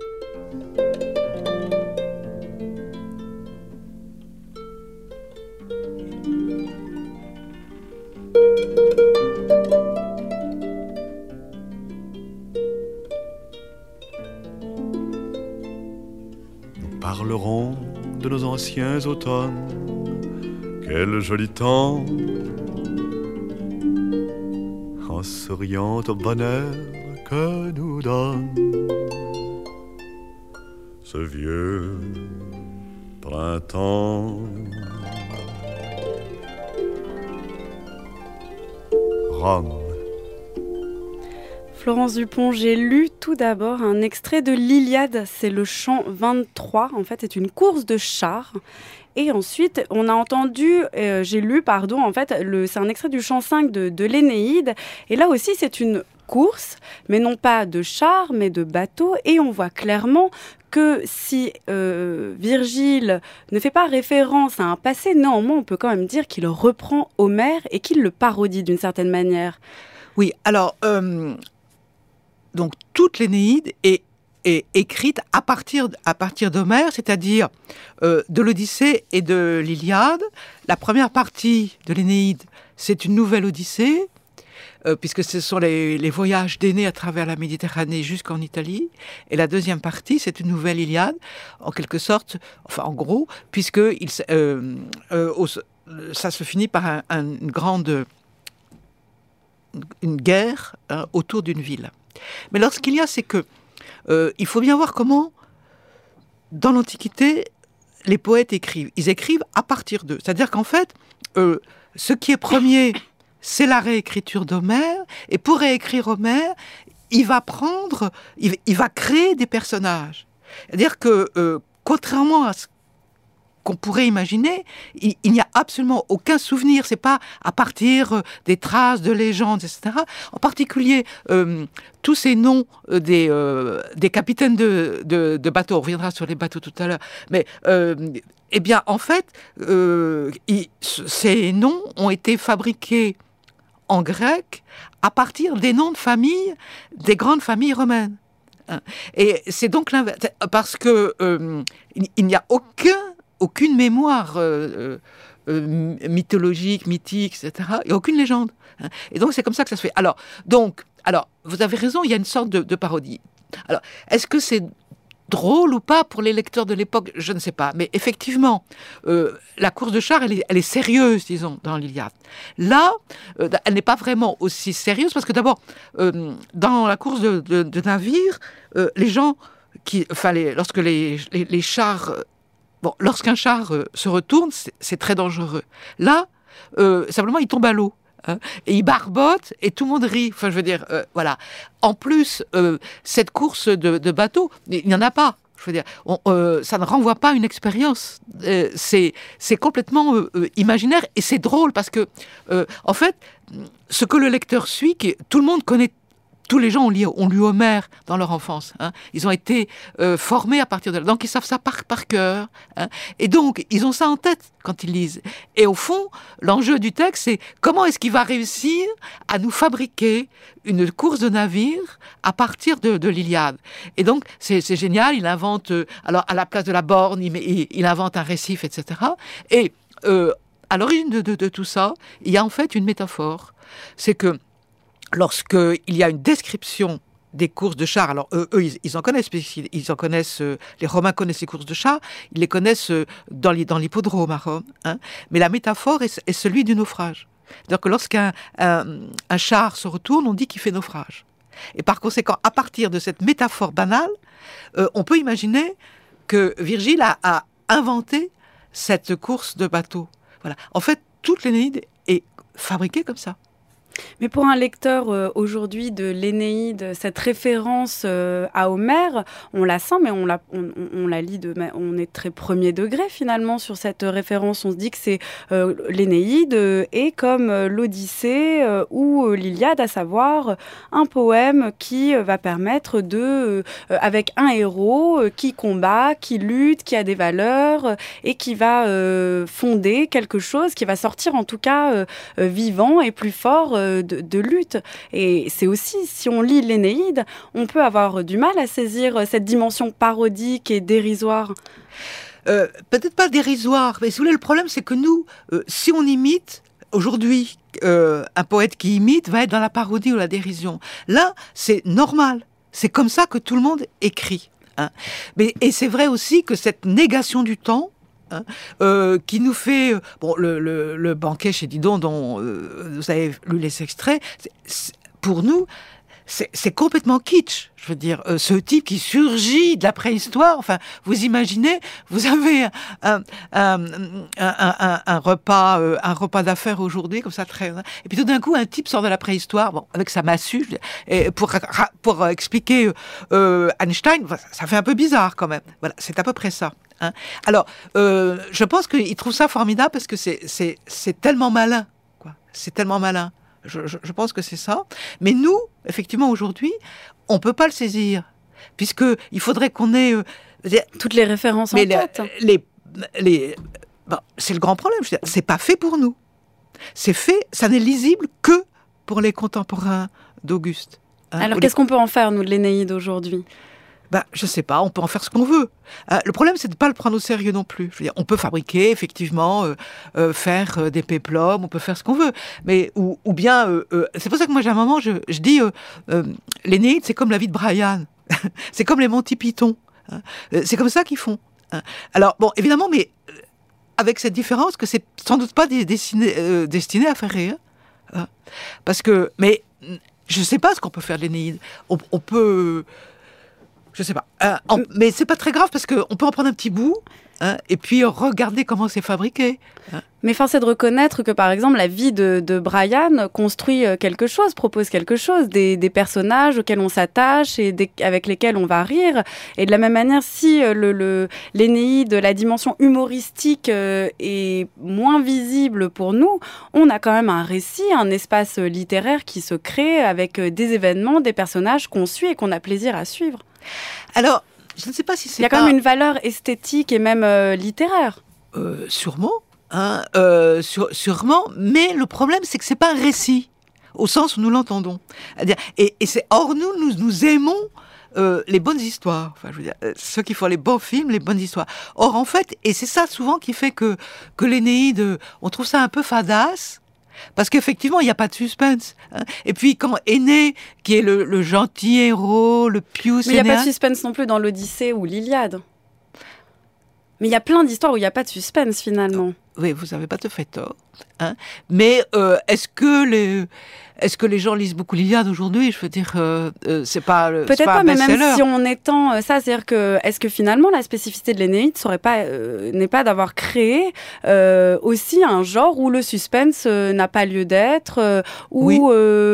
S8: Nous parlerons de nos anciens automnes. Quel joli temps, en souriant au bonheur que nous donne ce vieux printemps. Rome.
S1: Florence Dupont, j'ai lu tout d'abord un extrait de l'Iliade, c'est le chant 23, en fait c'est une course de chars. Et ensuite, on a entendu, c'est un extrait du chant 5 de l'Énéide. Et là aussi, c'est une course, mais non pas de chars, mais de bateaux. Et on voit clairement que si Virgile ne fait pas référence à un passé, néanmoins, on peut quand même dire qu'il reprend Homère et qu'il le parodie d'une certaine manière.
S5: Oui, alors, donc toute l'Énéide est écrite à partir d'Homère, c'est-à-dire de l'Odyssée et de l'Iliade. La première partie de l'Énéide, c'est une nouvelle Odyssée, puisque ce sont les voyages d'Énée à travers la Méditerranée jusqu'en Italie. Et la deuxième partie, c'est une nouvelle Iliade, en quelque sorte, enfin en gros, puisque ça se finit par une guerre autour d'une ville. Mais alors, ce qu'il y a, c'est que il faut bien voir comment, dans l'Antiquité, les poètes écrivent. Ils écrivent à partir d'eux. C'est-à-dire qu'en fait, ce qui est premier, c'est la réécriture d'Homère. Et pour réécrire Homère, il va créer des personnages. C'est-à-dire que, contrairement à ce qu'on pourrait imaginer, il n'y a absolument aucun souvenir. C'est pas à partir des traces de légendes, etc. En particulier, tous ces noms des capitaines de bateaux. On reviendra sur les bateaux tout à l'heure. Mais eh bien, en fait, ces noms ont été fabriqués en grec à partir des noms de famille des grandes familles romaines. Et c'est donc l'inverse, parce que il n'y a aucune mémoire mythologique, mythique, etc. Il n'y a aucune légende. Et donc, c'est comme ça que ça se fait. Alors, vous avez raison, il y a une sorte de parodie. Alors, est-ce que c'est drôle ou pas pour les lecteurs de l'époque? Je ne sais pas. Mais effectivement, la course de chars, elle est sérieuse, disons, dans l'Iliade. Là, elle n'est pas vraiment aussi sérieuse, parce que d'abord, dans la course de navires, les gens, lorsque les chars... Bon, lorsqu'un char se retourne, c'est très dangereux. Là, simplement, il tombe à l'eau. Et il barbote et tout le monde rit. Enfin, je veux dire, voilà. En plus, cette course de bateau, il n'y en a pas. Je veux dire, ça ne renvoie pas à une expérience. C'est complètement imaginaire et c'est drôle parce que, en fait, ce que le lecteur suit, tout le monde connaît. Tous les gens ont lu Homère dans leur enfance. Ils ont été formés à partir de là. Donc, ils savent ça par cœur. Et donc, ils ont ça en tête quand ils lisent. Et au fond, l'enjeu du texte, c'est comment est-ce qu'il va réussir à nous fabriquer une course de navire à partir de l'Iliade. Et donc, c'est génial. Il invente, alors à la place de la borne, il invente un récif, etc. Et à l'origine de tout ça, il y a en fait une métaphore. C'est que lorsqu'il y a une description des courses de chars, alors eux ils en connaissent, les Romains connaissent les courses de chars, ils les connaissent dans l'hippodrome à Rome, hein, mais la métaphore est celui du naufrage. C'est-à-dire que lorsqu'un un char se retourne, on dit qu'il fait naufrage. Et par conséquent, à partir de cette métaphore banale, on peut imaginer que Virgile a inventé cette course de bateau. Voilà. En fait, toute l'Énéide est fabriquée comme ça.
S1: Mais pour un lecteur aujourd'hui de l'Énéide, cette référence à Homère, on la sent, mais on la lit on est très premier degré finalement sur cette référence. On se dit que c'est l'Énéide est comme l'Odyssée ou l'Iliade, à savoir un poème qui va permettre avec un héros qui combat, qui lutte, qui a des valeurs et qui va fonder quelque chose, qui va sortir en tout cas vivant et plus fort de lutte. Et c'est aussi, si on lit l'Énéide, on peut avoir du mal à saisir cette dimension parodique et dérisoire.
S5: Peut-être pas dérisoire, mais si vous voulez, le problème c'est que nous, si on imite, aujourd'hui, un poète qui imite va être dans la parodie ou la dérision. Là, c'est normal. C'est comme ça que tout le monde écrit. Hein. Et c'est vrai aussi que cette négation du temps, qui nous fait le banquet chez Didon dont vous avez lu les extraits, pour nous c'est complètement kitsch. Je veux dire, ce type qui surgit de la préhistoire. Enfin, vous imaginez, vous avez un repas d'affaires aujourd'hui comme ça très, et puis tout d'un coup un type sort de la préhistoire, avec sa massue, et pour expliquer Einstein, ça fait un peu bizarre quand même. Voilà, c'est à peu près ça. Hein. Alors, je pense qu'il trouve ça formidable parce que c'est tellement malin, quoi. C'est tellement malin. Je pense que c'est ça. Mais nous, effectivement, aujourd'hui, on peut pas le saisir, puisque il faudrait qu'on ait
S1: toutes les références en tête.
S5: C'est le grand problème. Je veux dire, c'est pas fait pour nous. C'est fait, ça n'est lisible que pour les contemporains d'Auguste. Hein.
S1: Alors, qu'est-ce qu'on peut en faire, nous, de l'Énéide aujourd'hui ?
S5: Je sais pas, on peut en faire ce qu'on veut. Le problème, c'est de pas le prendre au sérieux non plus. Je veux dire, on peut fabriquer, effectivement, faire des péplums, on peut faire ce qu'on veut. Mais, ou bien, c'est pour ça que moi, j'ai un moment, je dis, l'Énéide, c'est comme la vie de Brian. C'est comme les Monty Python. Hein. C'est comme ça qu'ils font. Hein. Alors, bon, évidemment, mais avec cette différence que c'est sans doute pas destiné à faire rire. Hein. Parce que, mais, je sais pas ce qu'on peut faire de l'Énéide. On peut... Je sais pas. Mais c'est pas très grave parce qu'on peut en prendre un petit bout, hein, et puis regarder comment c'est fabriqué. Hein.
S1: Mais force est de reconnaître que, par exemple, la vie de Brian construit quelque chose, propose quelque chose, des personnages auxquels on s'attache et avec lesquels on va rire. Et de la même manière, si l'Énéide, la dimension humoristique est moins visible pour nous, on a quand même un récit, un espace littéraire qui se crée avec des événements, des personnages qu'on suit et qu'on a plaisir à suivre.
S5: Alors, je ne sais pas si c'est.
S1: Il y a quand même une valeur esthétique et même littéraire.
S5: Sûrement, hein, sûrement. Mais le problème, c'est que c'est pas un récit au sens où nous l'entendons. Et c'est nous aimons les bonnes histoires. Enfin, je veux dire, ceux qui font les bons films, les bonnes histoires. Or, en fait, et c'est ça souvent qui fait que l'Énéide, on trouve ça un peu fadasse. Parce qu'effectivement, il n'y a pas de suspense. Hein. Et puis, quand Énée, qui est le gentil héros, le pious...
S1: Mais il n'y a pas de suspense non plus dans l'Odyssée ou l'Iliade. Mais il y a plein d'histoires où il n'y a pas de suspense, finalement.
S5: Oui, vous n'avez pas tout fait tort. Hein. Mais est-ce que les gens lisent beaucoup l'Iliade aujourd'hui ? Je veux dire, c'est pas
S1: peut-être pas, mais même si on étend ça, c'est-à-dire que est-ce que finalement la spécificité de l'Énéide n'est pas d'avoir créé aussi un genre où le suspense n'a pas lieu d'être, ou oui.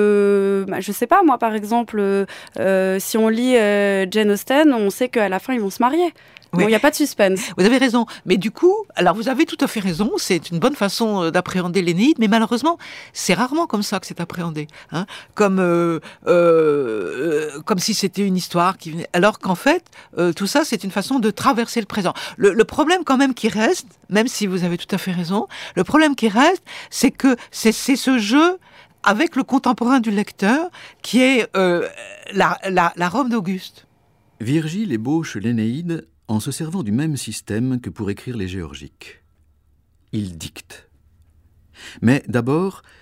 S1: Je sais pas, moi par exemple, si on lit Jane Austen, on sait qu'à la fin ils vont se marier. Oui. Bon, il n'y a pas de suspense.
S5: Vous avez raison. Mais du coup, alors vous avez tout à fait raison, c'est une bonne façon d'appréhender l'Énéide, mais malheureusement, c'est rarement comme ça que c'est appréhendé. Hein, comme si c'était une histoire qui venait. Alors qu'en fait, tout ça, c'est une façon de traverser le présent. Le problème quand même qui reste, même si vous avez tout à fait raison, le problème qui reste, c'est que c'est ce jeu avec le contemporain du lecteur qui est la Rome d'Auguste.
S7: Virgile ébauche l'Énéide en se servant du même système que pour écrire les Géorgiques. Il dicte. Mais d'abord,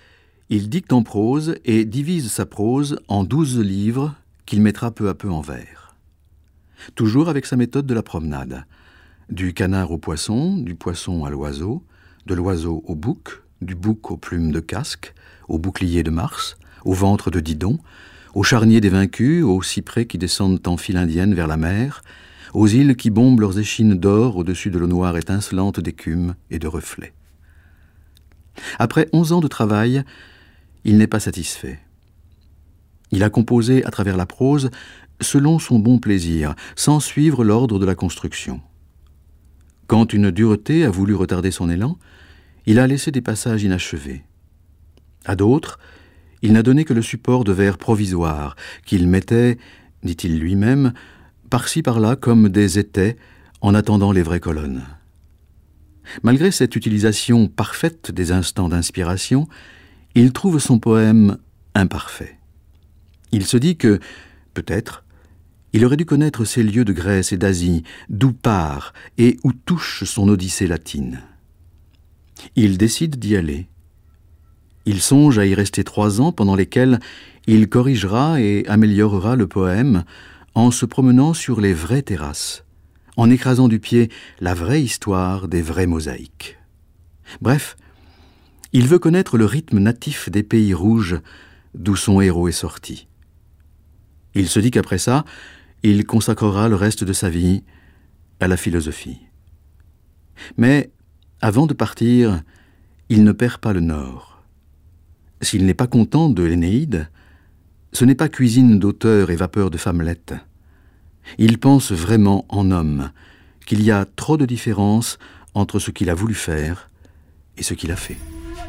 S7: Il dicte en prose et divise sa prose en 12 livres qu'il mettra peu à peu en vers. Toujours avec sa méthode de la promenade. Du canard au poisson, du poisson à l'oiseau, de l'oiseau au bouc, du bouc aux plumes de casque, au bouclier de Mars, au ventre de Didon, aux charniers des vaincus, aux cyprès qui descendent en file indienne vers la mer, aux îles qui bombent leurs échines d'or au-dessus de l'eau noire étincelante d'écume et de reflets. Après 11 ans de travail, il n'est pas satisfait. Il a composé à travers la prose selon son bon plaisir, sans suivre l'ordre de la construction. Quand une dureté a voulu retarder son élan, il a laissé des passages inachevés. À d'autres, il n'a donné que le support de vers provisoires, qu'il mettait, dit-il lui-même, par-ci par-là comme des étais, en attendant les vraies colonnes. Malgré cette utilisation parfaite des instants d'inspiration, il trouve son poème imparfait. Il se dit que, peut-être, il aurait dû connaître ces lieux de Grèce et d'Asie, d'où part et où touche son odyssée latine. Il décide d'y aller. Il songe à y rester 3 ans pendant lesquels il corrigera et améliorera le poème en se promenant sur les vraies terrasses, en écrasant du pied la vraie histoire des vraies mosaïques. Bref, il veut connaître le rythme natif des pays rouges d'où son héros est sorti. Il se dit qu'après ça, il consacrera le reste de sa vie à la philosophie. Mais, avant de partir, il ne perd pas le nord. S'il n'est pas content de l'Énéide, ce n'est pas cuisine d'auteur et vapeur de femmelette. Il pense vraiment en homme, qu'il y a trop de différence entre ce qu'il a voulu faire et ce qu'il a fait.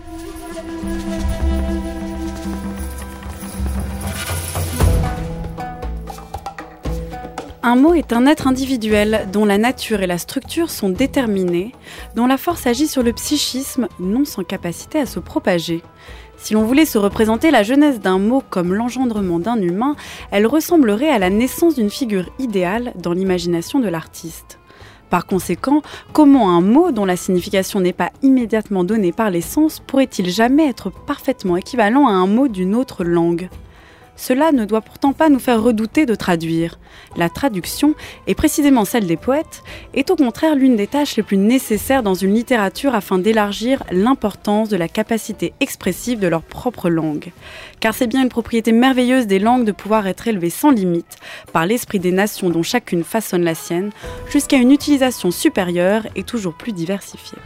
S1: Un mot est un être individuel dont la nature et la structure sont déterminées, dont la force agit sur le psychisme, non sans capacité à se propager. Si l'on voulait se représenter la genèse d'un mot comme l'engendrement d'un humain, elle ressemblerait à la naissance d'une figure idéale dans l'imagination de l'artiste. Par conséquent, comment un mot dont la signification n'est pas immédiatement donnée par les sens pourrait-il jamais être parfaitement équivalent à un mot d'une autre langue ? Cela ne doit pourtant pas nous faire redouter de traduire. La traduction, et précisément celle des poètes, est au contraire l'une des tâches les plus nécessaires dans une littérature afin d'élargir l'importance de la capacité expressive de leur propre langue. Car c'est bien une propriété merveilleuse des langues de pouvoir être élevée sans limite par l'esprit des nations dont chacune façonne la sienne, jusqu'à une utilisation supérieure et toujours plus diversifiée.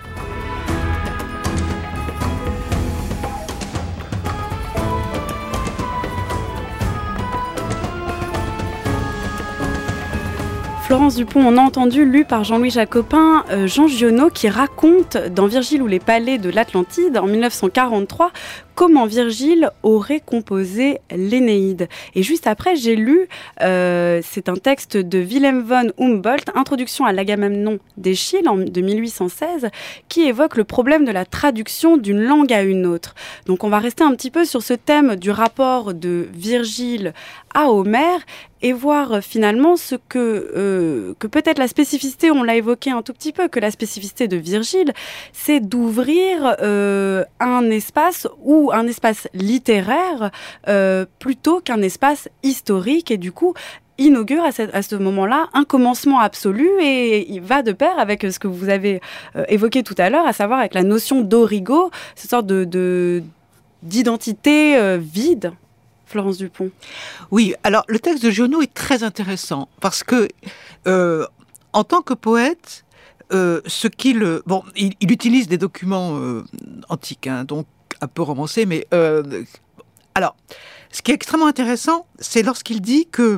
S1: Florence Dupont, on a entendu, lu par Jean-Louis Jacopin, Jean Giono qui raconte dans Virgile ou les palais de l'Atlantide en 1943 comment Virgile aurait composé l'Énéide. Et juste après, j'ai lu, c'est un texte de Wilhelm von Humboldt, Introduction à l'Agamemnon d'Eschyle de 1816, qui évoque le problème de la traduction d'une langue à une autre. Donc on va rester un petit peu sur ce thème du rapport de Virgile à Homère et voir finalement ce que peut-être la spécificité, on l'a évoqué un tout petit peu, que la spécificité de Virgile, c'est d'ouvrir un espace ou un espace littéraire plutôt qu'un espace historique et du coup inaugure à ce moment-là un commencement absolu et il va de pair avec ce que vous avez évoqué tout à l'heure, à savoir avec la notion d'origo, cette sorte d'identité vide. Florence Dupont.
S5: Oui, alors le texte de Giono est très intéressant parce que en tant que poète, il utilise des documents antiques, donc un peu romancés, mais alors, ce qui est extrêmement intéressant, c'est lorsqu'il dit que,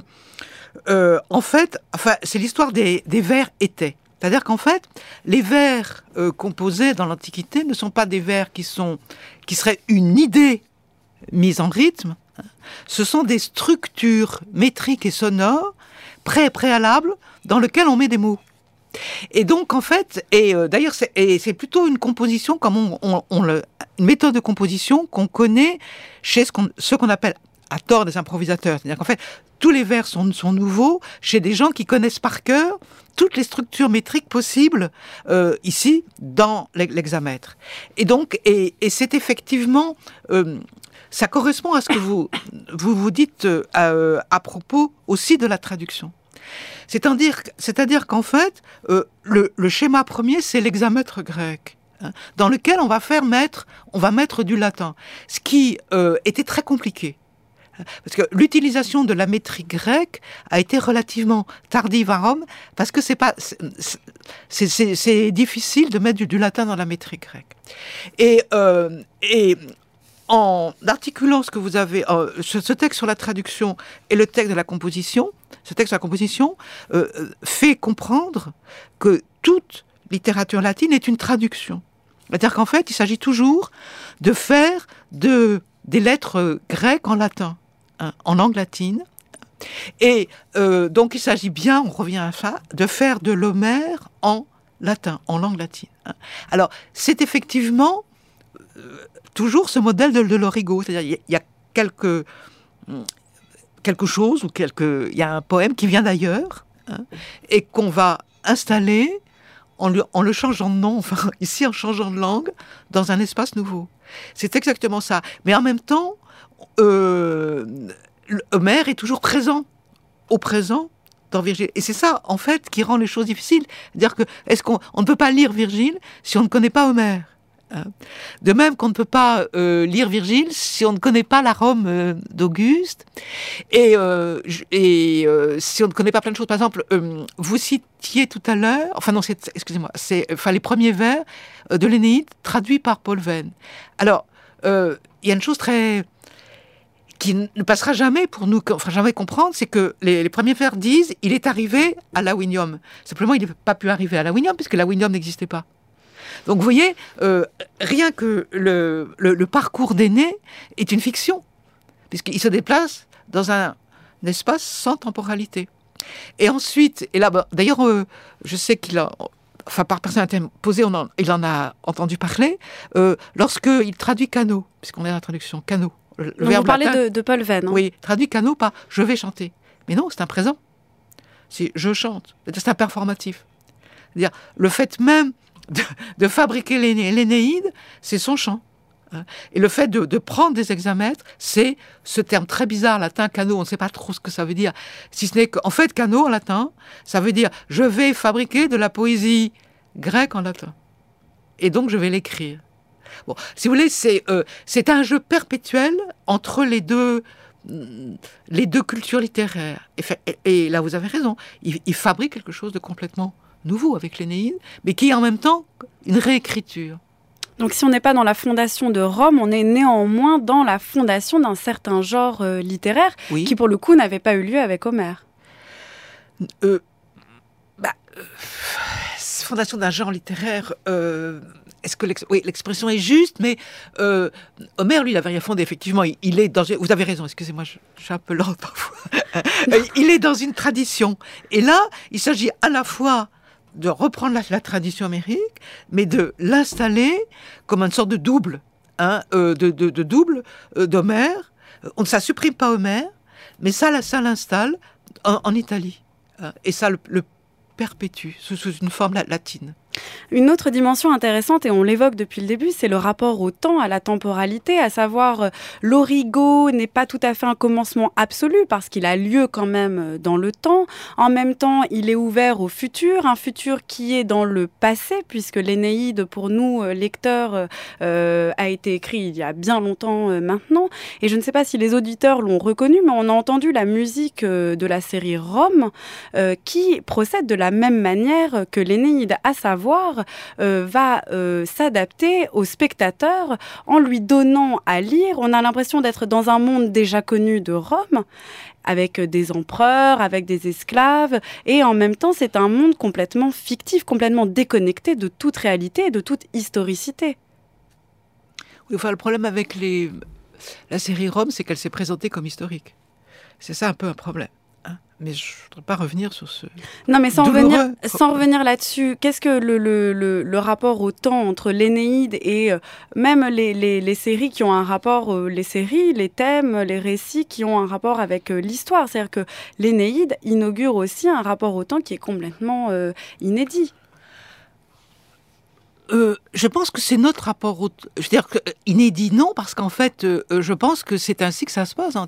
S5: c'est l'histoire des vers étais. C'est-à-dire qu'en fait, les vers composés dans l'Antiquité ne sont pas des vers qui seraient une idée mise en rythme. Ce sont des structures métriques et sonores préalables dans lesquelles on met des mots. Et donc, en fait, d'ailleurs, c'est plutôt une composition, comme une méthode de composition qu'on connaît chez ce qu'on appelle à tort des improvisateurs. C'est-à-dire qu'en fait, tous les vers sont nouveaux chez des gens qui connaissent par cœur toutes les structures métriques possibles ici dans l'hexamètre. Et donc, et c'est effectivement, ça correspond à ce que vous dites à propos aussi de la traduction. C'est-à-dire qu'en fait, le schéma premier, c'est l'hexamètre grec, dans lequel on va mettre du latin, ce qui était très compliqué. Parce que l'utilisation de la métrique grecque a été relativement tardive à Rome, parce que c'est difficile de mettre du latin dans la métrique grecque. Et en articulant ce que vous avez, ce texte sur la traduction et le texte de la composition, ce texte de la composition fait comprendre que toute littérature latine est une traduction. C'est-à-dire qu'en fait, il s'agit toujours de faire des lettres grecques en latin, en langue latine. Et donc, il s'agit bien, on revient à ça, de faire de l'Homère en latin, en langue latine. Alors, c'est effectivement toujours ce modèle de l'origo. C'est-à-dire, il y a quelque chose, il y a un poème qui vient d'ailleurs, et qu'on va installer en le changeant de nom, enfin, ici en changeant de langue, dans un espace nouveau. C'est exactement ça. Mais en même temps, Homère est toujours présent, au présent, dans Virgile. Et c'est ça, en fait, qui rend les choses difficiles. C'est-à-dire qu'on ne peut pas lire Virgile si on ne connaît pas Homère. De même qu'on ne peut pas lire Virgile si on ne connaît pas la Rome d'Auguste, et si on ne connaît pas plein de choses. Par exemple, vous citiez tout à l'heure, les premiers vers de l'Énéide traduits par Paul Venn. Alors, il y a une chose qui ne passera jamais pour nous, qu'on ne fera jamais comprendre, c'est que les premiers vers disent « il est arrivé à Lavinium ». Simplement, il n'a pas pu arriver à Lavinium, puisque Lavinium n'existait pas. Donc, vous voyez, rien que le parcours d'Énée est une fiction, puisqu'il se déplace dans un espace sans temporalité. Et ensuite, et là, d'ailleurs, je sais qu'il a, enfin, par personne interposée, il en a entendu parler, lorsqu'il traduit Cano, puisqu'on est dans la traduction, Cano.
S1: Vous parlez de Paul Venn.
S5: Oui, traduit Cano par « je vais chanter ». Mais non, c'est un présent. C'est « je chante ». C'est un performatif. C'est-à-dire, le fait même de fabriquer l'Énéide, c'est son chant. Et le fait de prendre des hexamètres, c'est ce terme très bizarre latin, cano, on ne sait pas trop ce que ça veut dire, si ce n'est qu'en fait, cano en latin, ça veut dire « je vais fabriquer de la poésie grecque en latin ». Et donc, je vais l'écrire. Bon, si vous voulez, c'est un jeu perpétuel entre les deux cultures littéraires. Et là, vous avez raison, il fabrique quelque chose de complètement nouveau avec l'Énéide, mais qui est en même temps une réécriture.
S1: Donc si on n'est pas dans la fondation de Rome, on est néanmoins dans la fondation d'un certain genre littéraire, oui, qui pour le coup n'avait pas eu lieu avec Homère.
S5: Fondation d'un genre littéraire, est-ce que l'expression est juste, mais Homère, lui, il n'avait rien fondé, effectivement, il est dans... Vous avez raison, excusez-moi, je suis un peu lente parfois. Il est dans une tradition. Et là, il s'agit à la fois de reprendre la tradition homérique, mais de l'installer comme une sorte de double, de double d'Homère. Ça ne supprime pas Homère, mais ça l'installe en Italie. Et ça le perpétue sous une forme latine.
S1: Une autre dimension intéressante, et on l'évoque depuis le début, c'est le rapport au temps, à la temporalité, à savoir l'origo n'est pas tout à fait un commencement absolu parce qu'il a lieu quand même dans le temps. En même temps, il est ouvert au futur, un futur qui est dans le passé, puisque l'Énéide, pour nous, lecteurs, a été écrit il y a bien longtemps maintenant. Et je ne sais pas si les auditeurs l'ont reconnu, mais on a entendu la musique de la série Rome qui procède de la même manière que l'Énéide, à savoir va s'adapter au spectateur en lui donnant à lire. On a l'impression d'être dans un monde déjà connu de Rome, avec des empereurs, avec des esclaves, et en même temps, c'est un monde complètement fictif, complètement déconnecté de toute réalité et de toute historicité.
S5: Oui, enfin, le problème avec la série Rome, c'est qu'elle s'est présentée comme historique. C'est ça un peu un problème. Mais je ne voudrais pas revenir sur ce...
S1: Non, mais sans revenir là-dessus, qu'est-ce que le rapport au temps entre l'Énéide et même les séries qui ont un rapport, les séries, les thèmes, les récits qui ont un rapport avec l'histoire. C'est-à-dire que l'Énéide inaugure aussi un rapport au temps qui est complètement inédit.
S5: Je pense que c'est notre rapport au... Je veux dire que inédit, non, parce qu'en fait, je pense que c'est ainsi que ça se passe.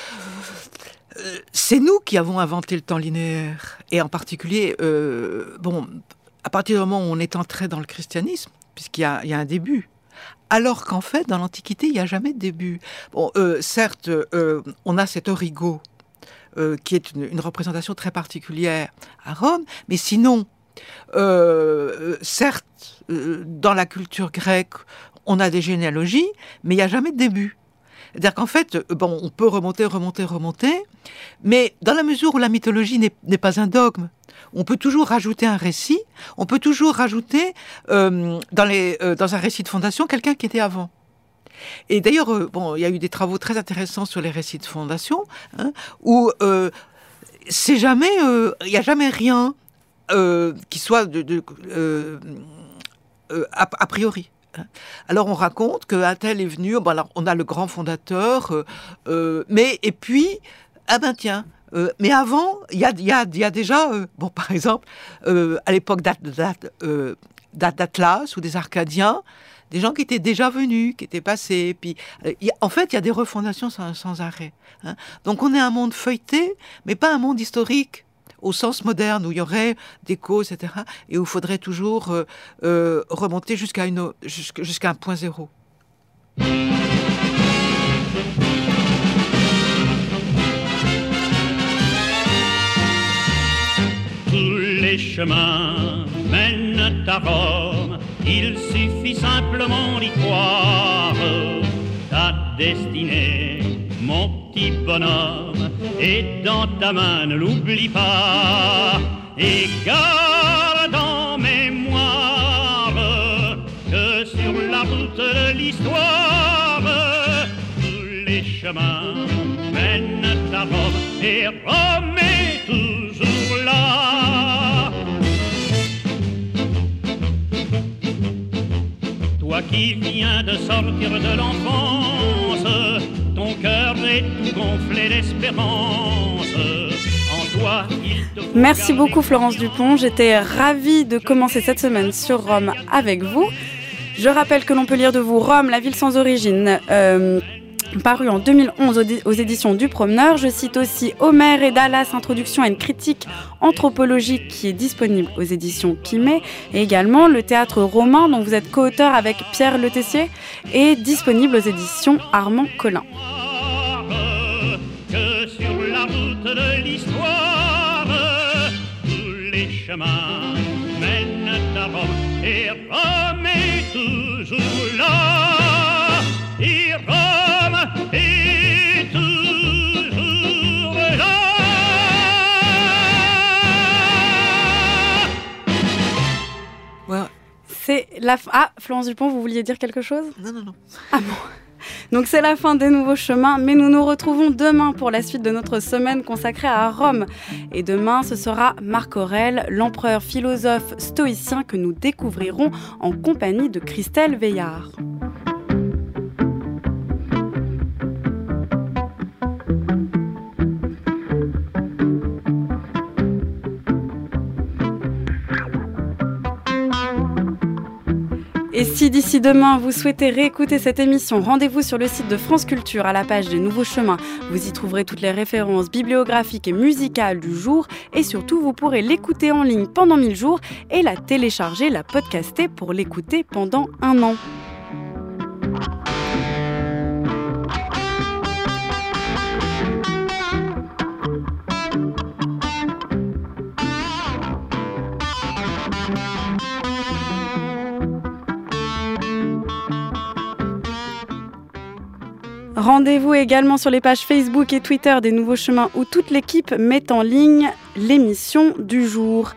S5: C'est nous qui avons inventé le temps linéaire. Et en particulier, à partir du moment où on est entré dans le christianisme, puisqu'il y a un début, alors qu'en fait, dans l'Antiquité, il n'y a jamais de début. Bon, certes, on a cet origo, qui est une représentation très particulière à Rome, mais sinon, certes, dans la culture grecque, on a des généalogies, mais il n'y a jamais de début. C'est-à-dire qu'en fait, on peut remonter, mais dans la mesure où la mythologie n'est pas un dogme, on peut toujours rajouter un récit, on peut toujours rajouter dans un récit de fondation quelqu'un qui était avant. Et d'ailleurs, il y a eu des travaux très intéressants sur les récits de fondation, où il n'y a jamais rien qui soit a priori. Alors on raconte qu'un tel est venu, alors on a le grand fondateur, mais avant, il y a déjà, par exemple, à l'époque d'Atlas ou des Arcadiens, des gens qui étaient déjà venus, qui étaient passés. Puis, en fait, il y a des refondations sans arrêt. Donc on est un monde feuilleté, mais pas un monde historique, au sens moderne, où il y aurait des causes, etc., et où il faudrait toujours remonter jusqu'à un point zéro.
S9: Tous les chemins mènent à Rome, il suffit simplement d'y croire. Ta destinée, mon petit bonhomme, est dans ta main, ne l'oublie pas. Et garde en mémoire que sur la route de l'histoire, tous les chemins mènent à Rome, et Rome est toujours là. Toi qui viens de sortir de l'enfance, ton cœur est tout gonflé d'espérance. En toi,
S1: Merci beaucoup Florence Dupont, j'étais ravie de commencer cette semaine sur Rome avec vous. Je rappelle que l'on peut lire de vous Rome, la ville sans origine, paru en 2011 aux éditions du Promeneur. Je cite aussi Homère et Dallas, introduction à une critique anthropologique, qui est disponible aux éditions Quimet, et également Le théâtre romain, dont vous êtes co-auteur avec Pierre Le Tessier, est disponible aux éditions Armand Collin.
S9: Que sur la route de l'histoire, tous les chemins mènent à Rome, et Rome est toujours là. Et Rome est toujours là.
S5: Ouais.
S1: C'est la fin. Ah, Florence Dupont, vous vouliez dire quelque chose ?
S5: Non.
S1: Ah bon. Donc c'est la fin des Nouveaux Chemins, mais nous nous retrouvons demain pour la suite de notre semaine consacrée à Rome. Et demain, ce sera Marc Aurèle, l'empereur philosophe stoïcien, que nous découvrirons en compagnie de Christelle Veillard. Et si d'ici demain vous souhaitez réécouter cette émission, rendez-vous sur le site de France Culture à la page des Nouveaux Chemins. Vous y trouverez toutes les références bibliographiques et musicales du jour, et surtout vous pourrez l'écouter en ligne pendant 1000 jours et la télécharger, la podcaster pour l'écouter pendant 1 an. Rendez-vous également sur les pages Facebook et Twitter des Nouveaux Chemins, où toute l'équipe met en ligne l'émission du jour.